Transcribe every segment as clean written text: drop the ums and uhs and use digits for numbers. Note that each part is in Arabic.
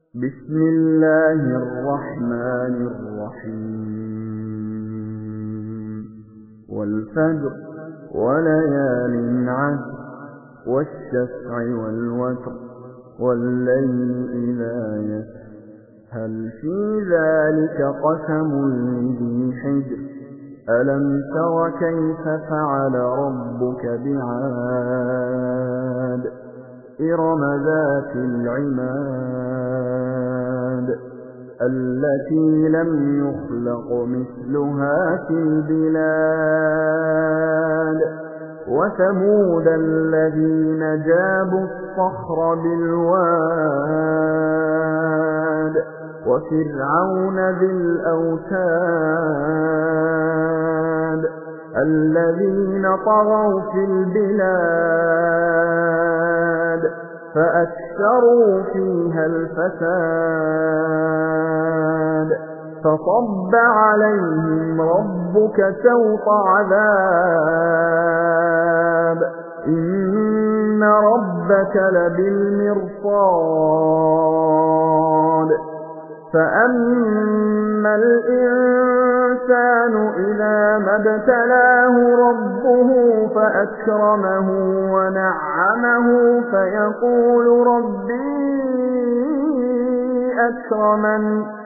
بسم الله الرحمن الرحيم والفجر وليال عشر والشفع والوتر والليل إذا يسر هل في ذلك قسم لذي حجر ألم تر كيف فعل ربك بعاد إرم ذات العماد التي لم يخلق مثلها في البلاد وثمود الذين جابوا الصخر بالواد وفرعون ذي الأوتاد الذين طغوا في البلاد فأكثروا فيها الفساد فصب عليهم ربك سوط عذاب إن ربك لبالمرصاد فأما الإنسان إذا ما ابتلاه ربه فأكرمه ونعمه فيقول ربي أكرمن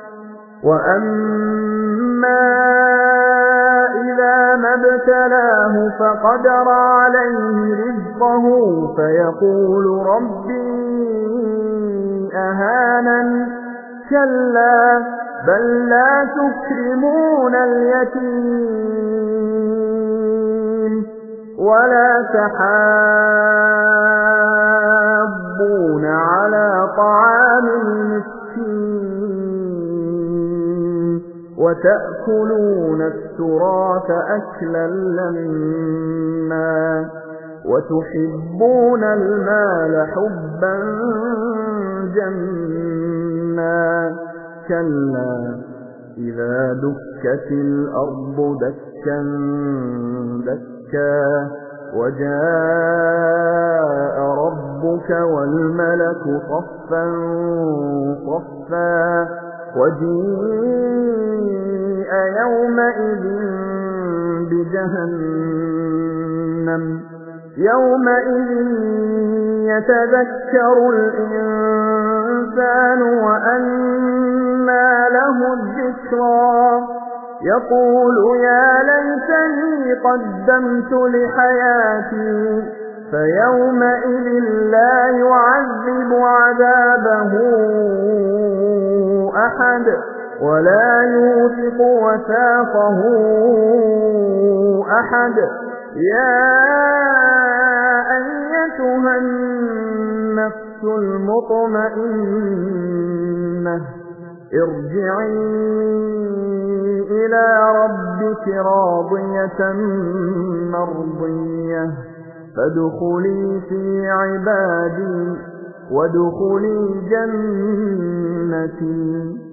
وأما إذا ما ابتلاه فقدر عليه رزقه فيقول ربي أهانن كلا بل لا تكرمون اليتيم ولا تحاضون على طعام المسكين وتأكلون التراث أكلا لما وتحبون المال حبا جما كلا إذا دكت الأرض دكا دكا وجاء ربك والملك صفا صفا وجيء يومئذ بجهنم يومئذ يتذكر الإنسان وأنى له الذكرى يقول يا ليتني قدمت لحياتي فيومئذ لا يعذب عذابه أحد ولا يوثق وثاقه أحد يا أيتها النفس المطمئنة ارجعي إلى ربك راضية مرضية فادخلي في عبادي وادخلي جنتي